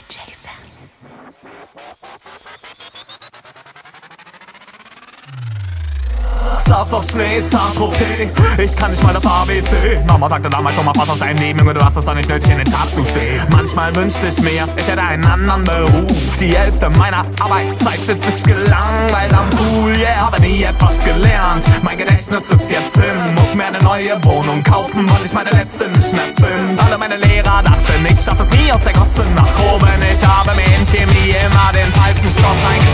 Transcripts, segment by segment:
Jason. Stars auf Schnee, Saint-Tropez. Ich kann nicht mal das ABC. Mama sagte damals schon mal, pass auf dein Leben, Junge, du hast es doch nicht nötig, in den Charts zu stehen. Manchmal wünschte ich mir, ich hätte einen anderen Beruf. Die Hälfte meiner Arbeitszeit sitze ich gelangweilt am Pool, yeah, habe nie etwas gelernt. Mein Gedächtnis ist jetzt hin, muss mir eine neue Wohnung kaufen, weil ich meine letzte nicht mehr finde. Alle meine Lehrer dachten, ich schaff es nie aus der Gosse nach oben. Ich habe mir in Chemie immer den falschen Stoff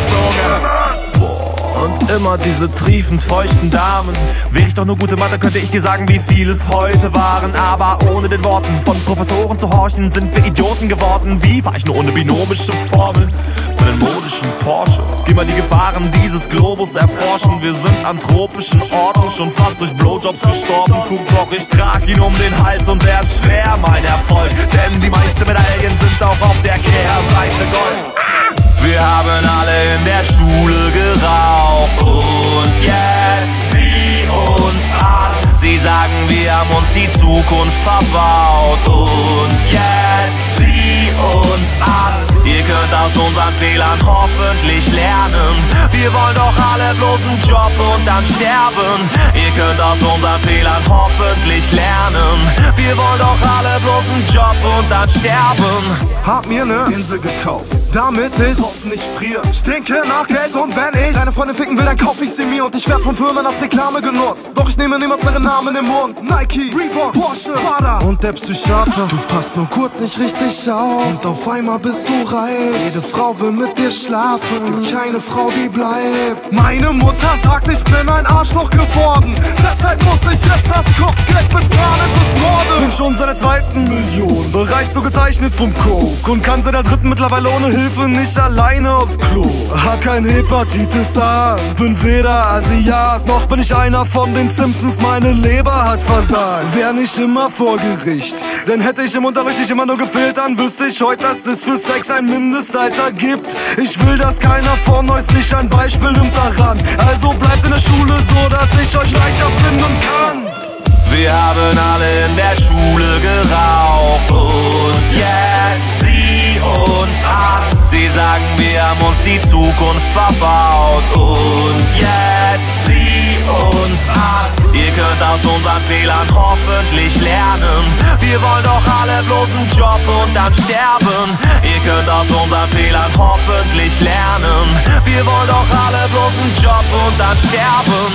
eingezogen. Und immer diese triefend feuchten Damen. Wäre ich doch nur gute Mathe, könnte ich dir sagen, wie viel es heute waren. Aber ohne den Worten von Professoren zu horchen, sind wir Idioten geworden. Wie war ich nur ohne binomische Formeln? Meinen modischen Porsche. Geh mal die Gefahren dieses Globus erforschen. Wir sind an tropischen Orten, schon fast durch Blowjobs gestorben. Guck doch, ich trag ihn um den Hals und der ist schwer, mein Erfolg. Denn die meisten Medaillen sind auch auf der Kehrseite Gold. Wir haben alle in der Schule geraucht und jetzt sieh uns an. Sie sagen, wir haben uns die Zukunft verbaut und jetzt sieh uns an. Ihr könnt aus unseren Fehlern hoffentlich lernen. Wir wollen doch alle bloß einen Job und dann sterben. Ihr könnt aus unseren Fehlern hoffentlich lernen. Wir wollen doch alle bloß einen Job und dann sterben. Hab mir ne Insel gekauft, damit ich draußen nicht friere. Stinke nach Geld und wenn ich deine Freundin ficken will, dann kauf ich sie mir. Und ich werd von Firmen als Reklame genutzt. Doch ich nehme niemals ihren Namen im Mund. Nike, Reebok, Porsche, Prada und der Psychiater. Du passt nur kurz nicht richtig auf und auf einmal bist du reich. Jede Frau will mit dir schlafen, es gibt keine Frau, die bleibt. Meine Mutter sagt, ich bin ein Arschloch geworden. Deshalb muss ich jetzt das Kopfgeld bezahlen fürs Morden. Bin schon seit der 2. Million bereits so gezeichnet vom Coke und kann seit der 3. mittlerweile ohne Hilfe nicht alleine aufs Klo. Hab kein Hepatitis A, bin weder Asiat, noch bin ich einer von den Simpsons, meine Leber hat versagt. Wär nicht immer vor Gericht, denn hätte ich im Unterricht nicht immer nur gefehlt, dann wüsste ich heute, dass es für Sex ein Mindestalter gibt. Ich will, dass keiner von euch sich ein Beispiel nimmt daran. Also bleibt in der Schule so, dass ich euch leichter finden kann. Wir haben alle in der Schule geraucht und jetzt sieh uns an. Sie sagen, wir haben uns die Zukunft verbaut und jetzt sieh uns an. Ihr könnt aus unseren Fehlern hoffentlich lernen. Wir wollen doch alle bloß einen Job und dann sterben. Ihr könnt aus unseren Fehlern hoffentlich lernen. Wir wollen doch alle bloß einen Job und dann sterben.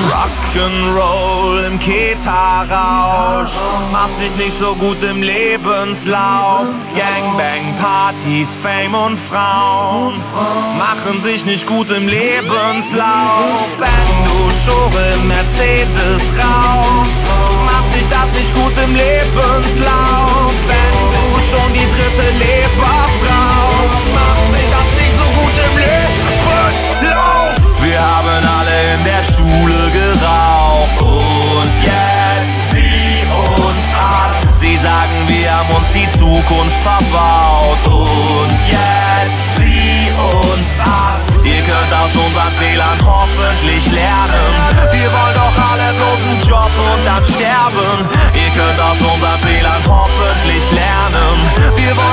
Rock'n'Roll im Keta-Rausch macht sich nicht so gut im Lebenslauf. Gangbang, Partys, Fame und Frauen machen sich nicht gut im Lebenslauf. Wenn du Schore im Mercedes rauchst, macht sich das nicht gut im Lebenslauf. Wenn du schon die 3. Leber brauchst, macht sich das nicht so gut im Lebenslauf. Wir haben alle in der Schule geraucht und jetzt sieh uns an. Sie sagen, wir haben uns die Zukunft verbaut und jetzt sieh uns an. Ihr könnt aus unseren Fehlern hoffentlich lernen. Wir wollen doch alle bloß einen Job und dann sterben. Ihr könnt aus unseren Fehlern hoffentlich lernen. Wir wollen